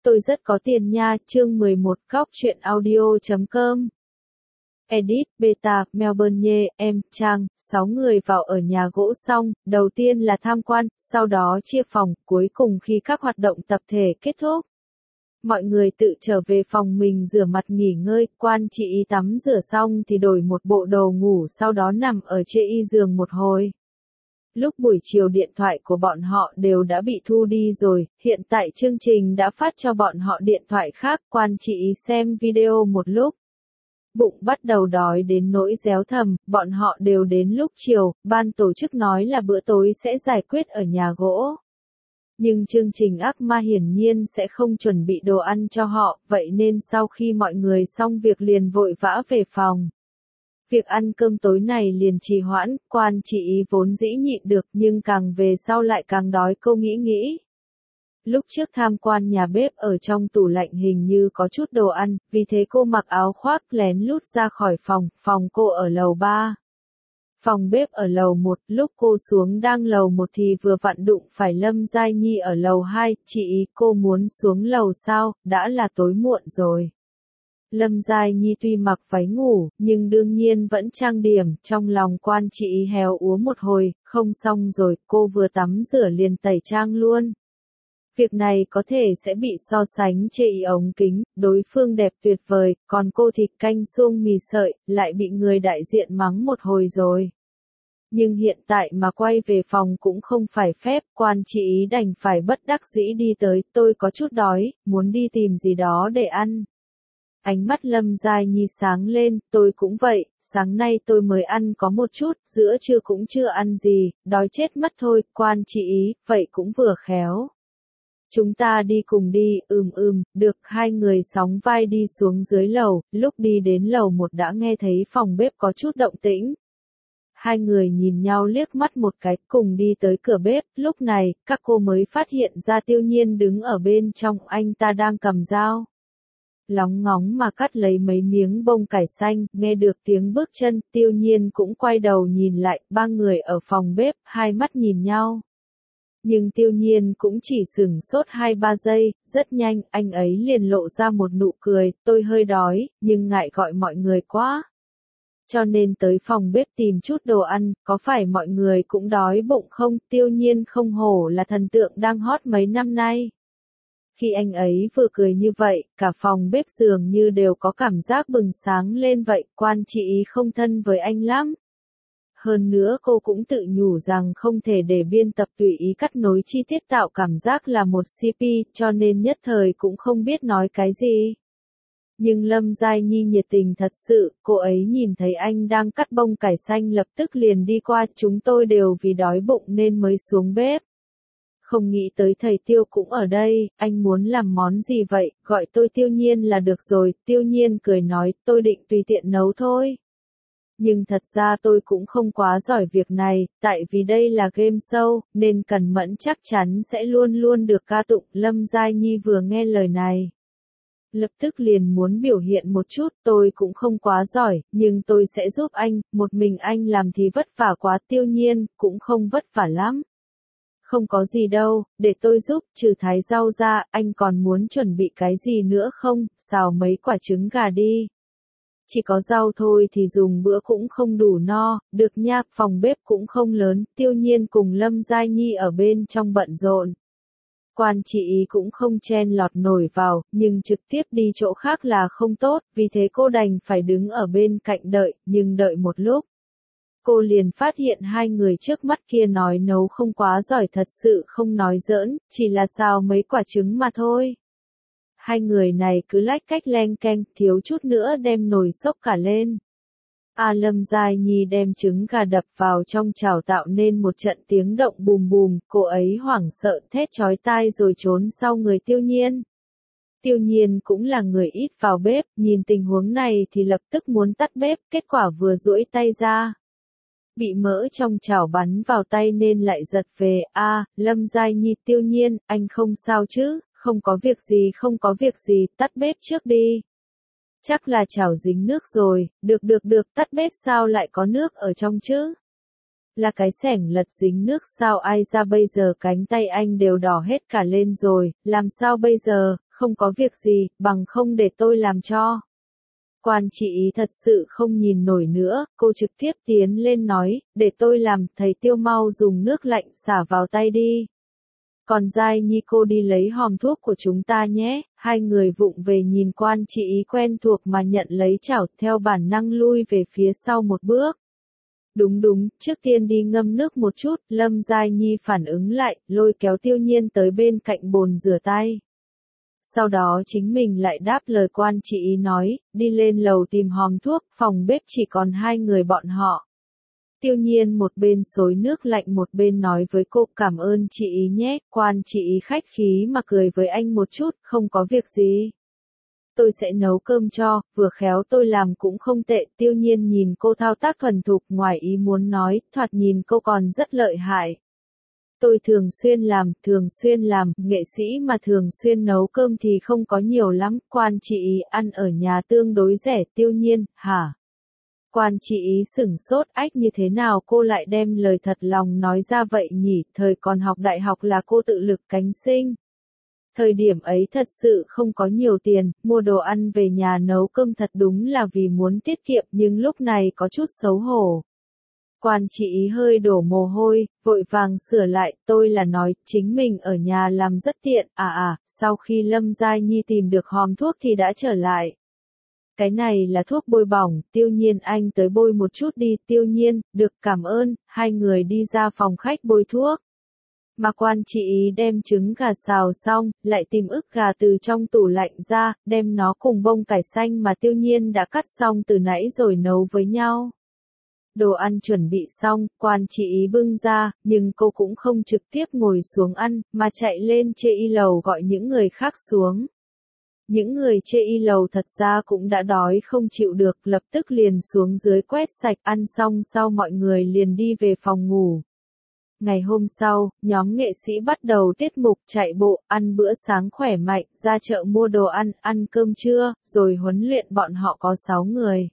Tôi rất có tiền nha, chương 11 góc truyện audio.com. Edit, Beta, Melbourne, em, Trang, 6 người vào ở nhà gỗ xong, đầu tiên là tham quan, sau đó chia phòng, cuối cùng khi các hoạt động tập thể kết thúc. Mọi người tự trở về phòng mình rửa mặt nghỉ ngơi, Quan chị ý tắm rửa xong thì đổi một bộ đồ ngủ sau đó nằm ở trên giường một hồi. Lúc buổi chiều điện thoại của bọn họ đều đã bị thu đi rồi, hiện tại chương trình đã phát cho bọn họ điện thoại khác, Quan chị ý xem video một lúc. Bụng bắt đầu đói đến nỗi réo thầm, bọn họ đều đến lúc chiều, ban tổ chức nói là bữa tối sẽ giải quyết ở nhà gỗ. Nhưng chương trình ác ma hiển nhiên sẽ không chuẩn bị đồ ăn cho họ, vậy nên sau khi mọi người xong việc liền vội vã về phòng. Việc ăn cơm tối này liền trì hoãn, Quan chị ý vốn dĩ nhịn được nhưng càng về sau lại càng đói, cô nghĩ. Lúc trước tham quan nhà bếp ở trong tủ lạnh hình như có chút đồ ăn, vì thế cô mặc áo khoác lén lút ra khỏi phòng cô ở lầu 3. Phòng bếp ở lầu 1, lúc cô xuống đang lầu 1 thì vừa vặn đụng phải Lâm Giai Nhi ở lầu 2, chị ý cô muốn xuống lầu sao, đã là tối muộn rồi. Lâm Giai Nhi tuy mặc váy ngủ, nhưng đương nhiên vẫn trang điểm, trong lòng Quan chị ý héo úa một hồi, không xong rồi, cô vừa tắm rửa liền tẩy trang luôn. Việc này có thể sẽ bị so sánh chê ý ống kính, đối phương đẹp tuyệt vời, còn cô thì canh suông mì sợi, lại bị người đại diện mắng một hồi rồi. Nhưng hiện tại mà quay về phòng cũng không phải phép, Quan chị ý đành phải bất đắc dĩ đi tới, tôi có chút đói, muốn đi tìm gì đó để ăn. Ánh mắt Lâm Giai Nhi sáng lên, tôi cũng vậy, sáng nay tôi mới ăn có một chút, giữa trưa cũng chưa ăn gì, đói chết mất thôi, Quan chị ý, vậy cũng vừa khéo. Chúng ta đi cùng đi, được, hai người sóng vai đi xuống dưới lầu, lúc đi đến lầu 1 đã nghe thấy phòng bếp có chút động tĩnh. Hai người nhìn nhau liếc mắt một cái, cùng đi tới cửa bếp, lúc này, các cô mới phát hiện ra Tiêu Nhiên đứng ở bên trong, anh ta đang cầm dao. Lóng ngóng mà cắt lấy mấy miếng bông cải xanh, nghe được tiếng bước chân, Tiêu Nhiên cũng quay đầu nhìn lại, ba người ở phòng bếp, hai mắt nhìn nhau. Nhưng Tiêu Nhiên cũng chỉ sửng sốt 2-3 giây, rất nhanh, anh ấy liền lộ ra một nụ cười, tôi hơi đói, nhưng ngại gọi mọi người quá. Cho nên tới phòng bếp tìm chút đồ ăn, có phải mọi người cũng đói bụng không? Tiêu Nhiên không hổ là thần tượng đang hot mấy năm nay. Khi anh ấy vừa cười như vậy, cả phòng bếp dường như đều có cảm giác bừng sáng lên vậy, Quan chị ý không thân với anh lắm. Hơn nữa cô cũng tự nhủ rằng không thể để biên tập tùy ý cắt nối chi tiết tạo cảm giác là một CP, cho nên nhất thời cũng không biết nói cái gì. Nhưng Lâm Giai Nhi nhiệt tình thật sự, cô ấy nhìn thấy anh đang cắt bông cải xanh lập tức liền đi qua, chúng tôi đều vì đói bụng nên mới xuống bếp. Không nghĩ tới thầy Tiêu cũng ở đây, anh muốn làm món gì vậy, gọi tôi Tiêu Nhiên là được rồi, Tiêu Nhiên cười nói, tôi định tùy tiện nấu thôi. Nhưng thật ra tôi cũng không quá giỏi việc này, tại vì đây là game show, nên Cần Mẫn chắc chắn sẽ luôn luôn được ca tụng. Lâm Giai Nhi vừa nghe lời này, lập tức liền muốn biểu hiện một chút, tôi cũng không quá giỏi, nhưng tôi sẽ giúp anh, một mình anh làm thì vất vả quá. Tiêu Nhiên, cũng không vất vả lắm. Không có gì đâu, để tôi giúp, trừ thái rau ra, anh còn muốn chuẩn bị cái gì nữa không, xào mấy quả trứng gà đi. Chỉ có rau thôi thì dùng bữa cũng không đủ no, được nha, phòng bếp cũng không lớn, Tiêu Nhiên cùng Lâm Giai Nhi ở bên trong bận rộn. Quan chị ý cũng không chen lọt nổi vào, nhưng trực tiếp đi chỗ khác là không tốt, vì thế cô đành phải đứng ở bên cạnh đợi, nhưng đợi một lúc. Cô liền phát hiện hai người trước mắt kia nói nấu không quá giỏi, thật sự không nói giỡn, chỉ là xào mấy quả trứng mà thôi. Hai người này cứ lách cách leng keng, thiếu chút nữa đem nồi xốc cả lên. Lâm Giai Nhi đem trứng gà đập vào trong chảo tạo nên một trận tiếng động bùm bùm, cô ấy hoảng sợ thét chói tai rồi trốn sau người Tiêu Nhiên. Tiêu Nhiên cũng là người ít vào bếp, nhìn tình huống này thì lập tức muốn tắt bếp, kết quả vừa duỗi tay ra. Bị mỡ trong chảo bắn vào tay nên lại giật về, Lâm Giai Nhi, Tiêu Nhiên, anh không sao chứ, không có việc gì, tắt bếp trước đi. Chắc là chảo dính nước rồi, được, tắt bếp sao lại có nước ở trong chứ? Là cái xẻng lật dính nước sao, ai ra bây giờ, cánh tay anh đều đỏ hết cả lên rồi, làm sao bây giờ, không có việc gì, bằng không để tôi làm cho. Quan chị ý thật sự không nhìn nổi nữa, cô trực tiếp tiến lên nói, để tôi làm, thầy Tiêu mau dùng nước lạnh xả vào tay đi. Còn Giai Nhi cô đi lấy hòm thuốc của chúng ta nhé, hai người vụng về nhìn quan chị ý quen thuộc mà nhận lấy chảo theo bản năng lui về phía sau một bước. Đúng, trước tiên đi ngâm nước một chút, Lâm Giai Nhi phản ứng lại, lôi kéo Tiêu Nhiên tới bên cạnh bồn rửa tay. Sau đó chính mình lại đáp lời quan chị ý nói, đi lên lầu tìm hòm thuốc, phòng bếp chỉ còn hai người bọn họ. Tiêu Nhiên một bên xối nước lạnh một bên nói với cô cảm ơn chị ý nhé, quan chị ý khách khí mà cười với anh một chút, không có việc gì. Tôi sẽ nấu cơm cho, vừa khéo tôi làm cũng không tệ, Tiêu Nhiên nhìn cô thao tác thuần thục ngoài ý muốn nói, thoạt nhìn cô còn rất lợi hại. Tôi thường xuyên làm, nghệ sĩ mà thường xuyên nấu cơm thì không có nhiều lắm, quan chị ý ăn ở nhà tương đối rẻ, Tiêu Nhiên, hả? Quan chị ý sửng sốt, ách như thế nào cô lại đem lời thật lòng nói ra vậy nhỉ, thời còn học đại học là cô tự lực cánh sinh. Thời điểm ấy thật sự không có nhiều tiền, mua đồ ăn về nhà nấu cơm thật đúng là vì muốn tiết kiệm nhưng lúc này có chút xấu hổ. Quan chị ý hơi đổ mồ hôi, vội vàng sửa lại, tôi là nói, chính mình ở nhà làm rất tiện, sau khi Lâm Giai Nhi tìm được hòm thuốc thì đã trở lại. Cái này là thuốc bôi bỏng, Tiêu Nhiên anh tới bôi một chút đi, Tiêu Nhiên, được cảm ơn, hai người đi ra phòng khách bôi thuốc. Mà quan chị ý đem trứng gà xào xong, lại tìm ức gà từ trong tủ lạnh ra, đem nó cùng bông cải xanh mà Tiêu Nhiên đã cắt xong từ nãy rồi nấu với nhau. Đồ ăn chuẩn bị xong, quan chị ý bưng ra, nhưng cô cũng không trực tiếp ngồi xuống ăn, mà chạy lên chê y lầu gọi những người khác xuống. Những người chê y lầu thật ra cũng đã đói không chịu được, lập tức liền xuống dưới quét sạch ăn xong sau mọi người liền đi về phòng ngủ. Ngày hôm sau, nhóm nghệ sĩ bắt đầu tiết mục chạy bộ, ăn bữa sáng khỏe mạnh, ra chợ mua đồ ăn, ăn cơm trưa, rồi huấn luyện bọn họ có 6 người.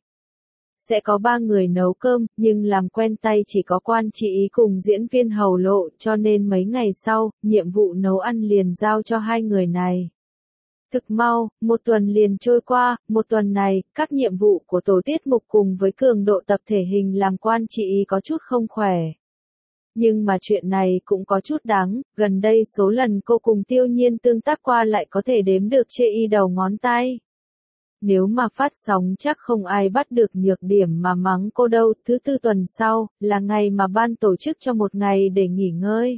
Sẽ có 3 người nấu cơm, nhưng làm quen tay chỉ có quan chị ý cùng diễn viên hầu lộ, cho nên mấy ngày sau, nhiệm vụ nấu ăn liền giao cho hai người này. Thực mau, một tuần liền trôi qua, một tuần này, các nhiệm vụ của tổ tiết mục cùng với cường độ tập thể hình làm quan chị ý có chút không khỏe. Nhưng mà chuyện này cũng có chút đáng, gần đây số lần cô cùng Tiêu Nhiên tương tác qua lại có thể đếm được chê y đầu ngón tay. Nếu mà phát sóng chắc không ai bắt được nhược điểm mà mắng cô đâu, thứ tư tuần sau, là ngày mà ban tổ chức cho một ngày để nghỉ ngơi.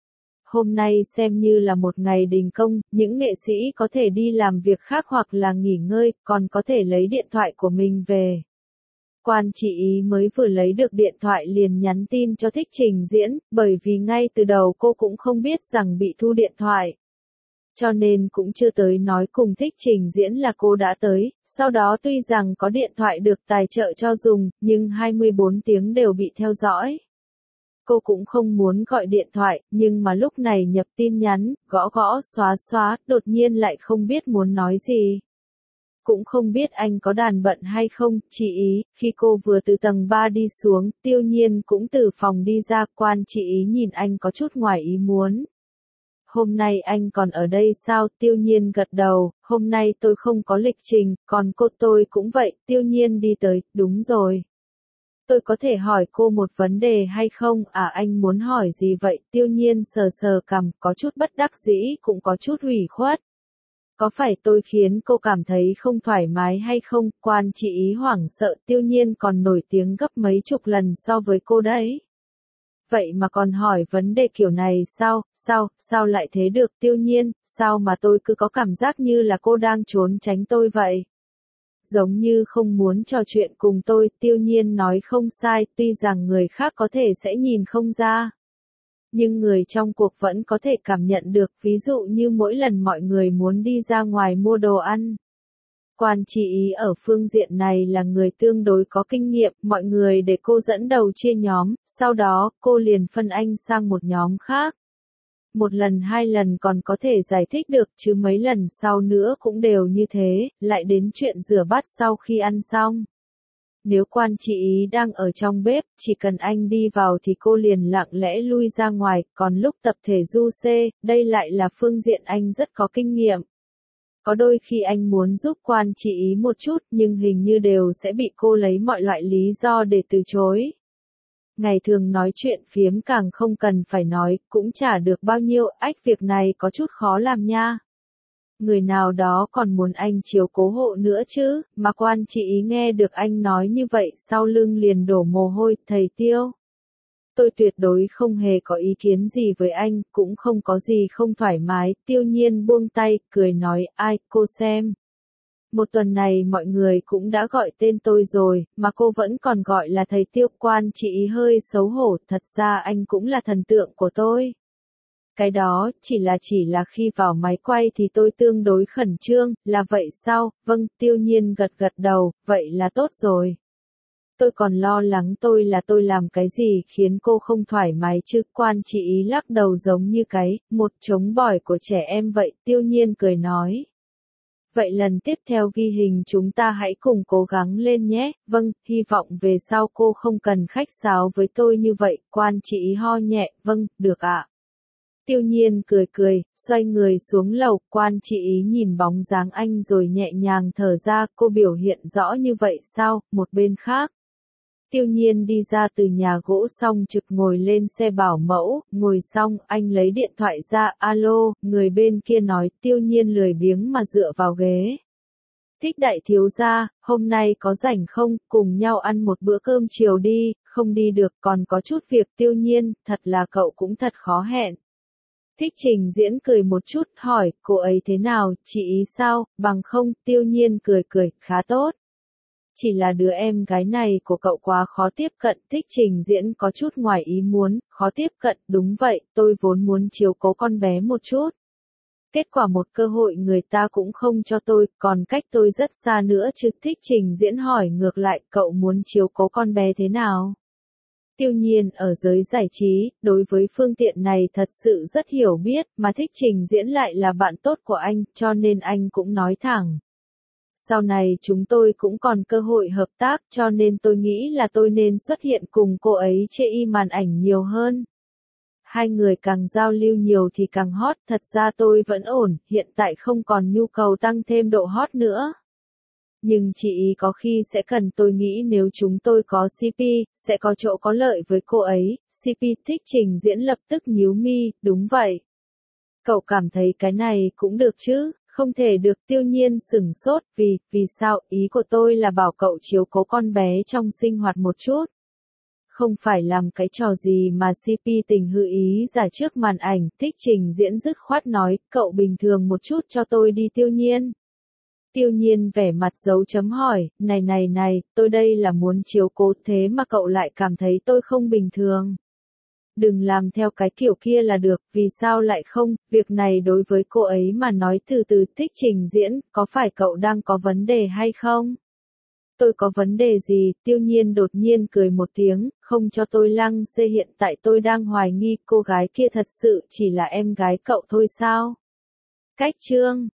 Hôm nay xem như là một ngày đình công, những nghệ sĩ có thể đi làm việc khác hoặc là nghỉ ngơi, còn có thể lấy điện thoại của mình về. Quan chị ý mới vừa lấy được điện thoại liền nhắn tin cho Thích Trình Diễn, bởi vì ngay từ đầu cô cũng không biết rằng bị thu điện thoại. Cho nên cũng chưa tới nói cùng Thích Trình Diễn là cô đã tới, sau đó tuy rằng có điện thoại được tài trợ cho dùng, nhưng 24 tiếng đều bị theo dõi. Cô cũng không muốn gọi điện thoại, nhưng mà lúc này nhập tin nhắn, gõ gõ xóa, đột nhiên lại không biết muốn nói gì. Cũng không biết anh có đàn bận hay không, chị ý, khi cô vừa từ tầng 3 đi xuống, Tiêu Nhiên cũng từ phòng đi ra, quan chị ý nhìn anh có chút ngoài ý muốn. Hôm nay anh còn ở đây sao, Tiêu Nhiên gật đầu, hôm nay tôi không có lịch trình, còn cô tôi cũng vậy, Tiêu Nhiên đi tới, đúng rồi. Tôi có thể hỏi cô một vấn đề hay không, anh muốn hỏi gì vậy, Tiêu Nhiên sờ sờ cằm, có chút bất đắc dĩ, cũng có chút ủy khuất. Có phải tôi khiến cô cảm thấy không thoải mái hay không, quan chị ý hoảng sợ, Tiêu Nhiên còn nổi tiếng gấp mấy chục lần so với cô đấy. Vậy mà còn hỏi vấn đề kiểu này sao lại thế được, Tiêu Nhiên, sao mà tôi cứ có cảm giác như là cô đang trốn tránh tôi vậy? Giống như không muốn trò chuyện cùng tôi, Tiêu Nhiên nói không sai, tuy rằng người khác có thể sẽ nhìn không ra. Nhưng người trong cuộc vẫn có thể cảm nhận được, ví dụ như mỗi lần mọi người muốn đi ra ngoài mua đồ ăn. Quan chị ý ở phương diện này là người tương đối có kinh nghiệm, mọi người để cô dẫn đầu chia nhóm, sau đó cô liền phân anh sang một nhóm khác. Một lần hai lần còn có thể giải thích được chứ mấy lần sau nữa cũng đều như thế, lại đến chuyện rửa bát sau khi ăn xong. Nếu quan chị ý đang ở trong bếp, chỉ cần anh đi vào thì cô liền lặng lẽ lui ra ngoài, còn lúc tập thể du xê, đây lại là phương diện anh rất có kinh nghiệm. Có đôi khi anh muốn giúp Quan Chỉ Ý một chút nhưng hình như đều sẽ bị cô lấy mọi loại lý do để từ chối. Ngày thường nói chuyện phiếm càng không cần phải nói, cũng chả được bao nhiêu, việc này có chút khó làm nha. Người nào đó còn muốn anh chiếu cố hộ nữa chứ, mà Quan Chỉ Ý nghe được anh nói như vậy sau lưng liền đổ mồ hôi, thầy Tiêu. Tôi tuyệt đối không hề có ý kiến gì với anh, cũng không có gì không thoải mái, Tiêu Nhiên buông tay, cười nói, ai, cô xem. Một tuần này mọi người cũng đã gọi tên tôi rồi, mà cô vẫn còn gọi là thầy Tiêu. Quan Chỉ Ý hơi xấu hổ, thật ra anh cũng là thần tượng của tôi. Cái đó, chỉ là khi vào máy quay thì tôi tương đối khẩn trương, là vậy sao? Vâng, Tiêu Nhiên gật gật đầu, vậy là tốt rồi. Tôi còn lo lắng tôi làm cái gì khiến cô không thoải mái chứ. Quan Chỉ Ý lắc đầu giống như một trống bỏi của trẻ em vậy. Tiêu Nhiên cười nói. Vậy lần tiếp theo ghi hình chúng ta hãy cùng cố gắng lên nhé. Vâng, hy vọng về sau cô không cần khách sáo với tôi như vậy. Quan Chỉ Ý ho nhẹ, vâng, được ạ. Tiêu Nhiên cười, xoay người xuống lầu. Quan Chỉ Ý nhìn bóng dáng anh rồi nhẹ nhàng thở ra. Cô biểu hiện rõ như vậy sao? Một bên khác. Tiêu Nhiên đi ra từ nhà gỗ xong trực ngồi lên xe bảo mẫu, ngồi xong anh lấy điện thoại ra, alo, người bên kia nói. Tiêu Nhiên lười biếng mà dựa vào ghế. Thích đại thiếu gia, hôm nay có rảnh không, cùng nhau ăn một bữa cơm chiều đi, không đi được còn có chút việc. Tiêu Nhiên, thật là cậu cũng thật khó hẹn. Thích Trình Diễn cười một chút, hỏi, cô ấy thế nào, chị ý sao, bằng không. Tiêu Nhiên cười, khá tốt. Chỉ là đứa em gái này của cậu quá khó tiếp cận. Thích Trình Diễn có chút ngoài ý muốn, khó tiếp cận, đúng vậy, tôi vốn muốn chiếu cố con bé một chút. Kết quả một cơ hội người ta cũng không cho tôi, còn cách tôi rất xa nữa chứ. Thích Trình Diễn hỏi ngược lại, cậu muốn chiếu cố con bé thế nào? Tiêu Nhiên ở giới giải trí, đối với phương tiện này thật sự rất hiểu biết, mà Thích Trình Diễn lại là bạn tốt của anh, cho nên anh cũng nói thẳng. Sau này chúng tôi cũng còn cơ hội hợp tác, cho nên tôi nghĩ là tôi nên xuất hiện cùng cô ấy trên màn ảnh nhiều hơn. Hai người càng giao lưu nhiều thì càng hot, thật ra tôi vẫn ổn, hiện tại không còn nhu cầu tăng thêm độ hot nữa. Nhưng chị ý có khi sẽ cần, tôi nghĩ nếu chúng tôi có CP, sẽ có chỗ có lợi với cô ấy. CP. Thích Trình Diễn lập tức nhíu mi, đúng vậy. Cậu cảm thấy cái này cũng được chứ? Không thể được. Tiêu Nhiên sửng sốt, vì sao, ý của tôi là bảo cậu chiếu cố con bé trong sinh hoạt một chút. Không phải làm cái trò gì mà CP tình hư ý giả trước màn ảnh. Thích Trình Diễn dứt khoát nói, cậu bình thường một chút cho tôi đi. Tiêu Nhiên. Tiêu Nhiên vẻ mặt dấu chấm hỏi, này, tôi đây là muốn chiếu cố thế mà cậu lại cảm thấy tôi không bình thường. Đừng làm theo cái kiểu kia là được, vì sao lại không, việc này đối với cô ấy mà nói. Từ từ. Thích Trình Diễn, có phải cậu đang có vấn đề hay không? Tôi có vấn đề gì? Tiêu Nhiên đột nhiên cười một tiếng, không cho tôi lăng xê, hiện tại tôi đang hoài nghi cô gái kia thật sự chỉ là em gái cậu thôi sao? Cách chương